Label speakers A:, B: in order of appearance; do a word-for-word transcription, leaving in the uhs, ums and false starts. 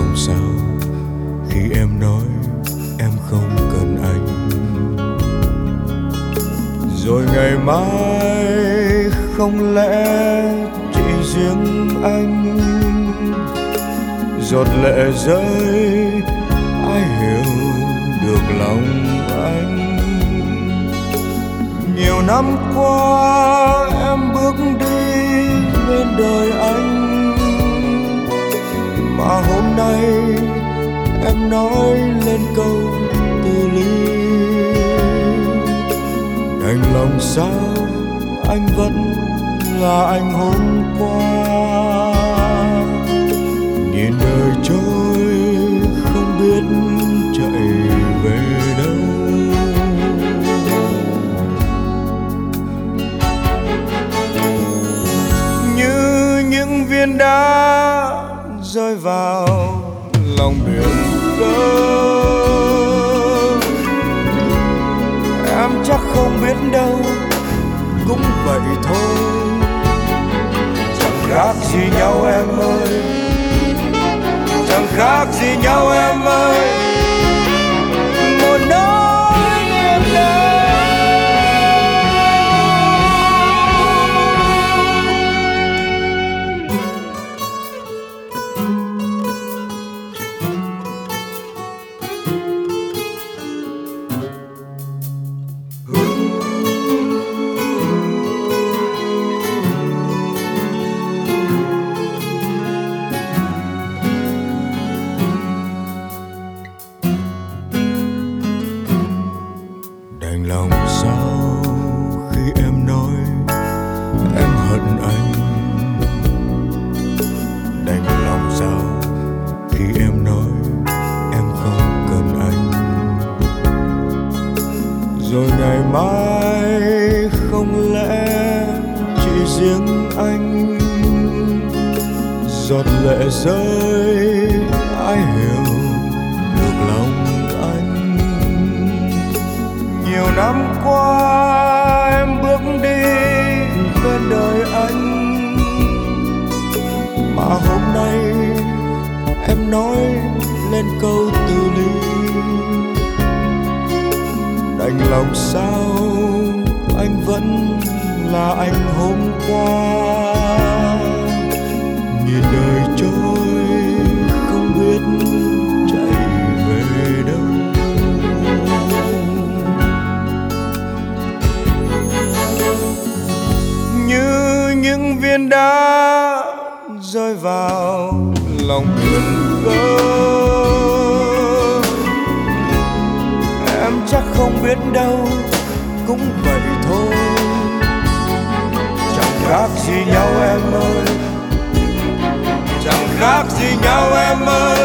A: lòng sao khi em nói em không cần anh, rồi ngày mai không lẽ chỉ riêng anh giọt lệ rơi, ai hiểu được lòng anh. Nhiều năm qua em bước đi bên đời anh, mà hôm nay em nói lên câu từ ly. Đành lòng sao anh vẫn là anh hôm qua, nhìn đời trôi không biết chạy về đâu. Như những viên đá rơi vào lòng biển khơi, em chắc không biết đâu, cũng vậy thôi, chẳng khác gì nhau em ơi, chẳng khác gì nhau em ơi. Một nỗi em đau, đành lòng sao khi em nói em hận anh, đành lòng sao khi em nói em không cần anh, rồi ngày mai không lẽ chỉ riêng anh giọt lệ rơi, ai hiểu được lòng anh. Nhiều năm qua em bước đi bên đời anh, mà hôm nay em nói lên câu từ ly. Đành lòng sao anh vẫn là anh hôm qua, nhìn đời trôi không biết chạy về đâu. Như những viên đá rơi vào lòng biển khơi, em chắc không biết đâu, cũng vậy thôi, chẳng khác gì nhau em ơi, chẳng khác gì nhau em ơi.